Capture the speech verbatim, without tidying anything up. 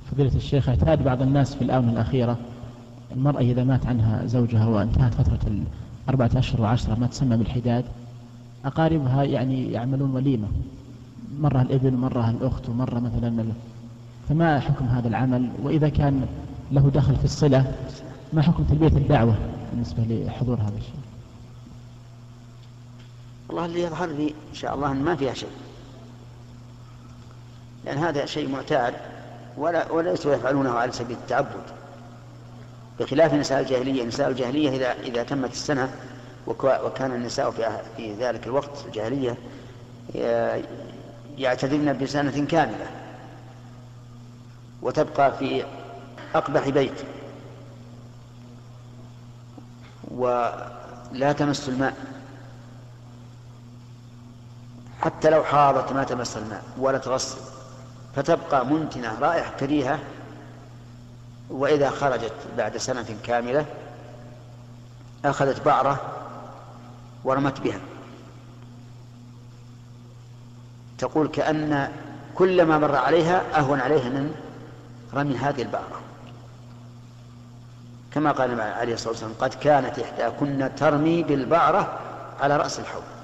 فضيلة الشيخ، اعتاد بعض الناس في الآونة الأخيرة المرأة إذا مات عنها زوجها وانتهت فترة الأربعة أشهر وعشرة ما تسمى بالحداد، أقاربها يعني يعملون وليمة، مرة الابن ومرة الأخت ومرة مثلا ال... فما حكم هذا العمل؟ وإذا كان له دخل في الصلة ما حكم تلبية الدعوة بالنسبة لحضور هذا الشيء؟ والله اللي يظهر لي إن شاء الله أن ما فيها شيء، لأن هذا شيء معتاد ولا وليسوا يفعلونه على سبيل التعبد، بخلاف نساء الجاهلية. نساء الجاهلية إذا إذا تمت السنة وكان النساء في ذلك الوقت الجاهلية يعتدلن بسنة كاملة وتبقى في أقبح بيت ولا تمس الماء، حتى لو حاضت ما تمس الماء ولا تغسل، فتبقى منتنة رائحة كريهة. وإذا خرجت بعد سنة كاملة أخذت بعرة ورمت بها، تقول كأن كل ما مر عليها أهون عليها من رمي هذه البعرة، كما قال عليه الصلاة والسلام: قد كانت إحداكن ترمي بالبعرة على رأس الحوض.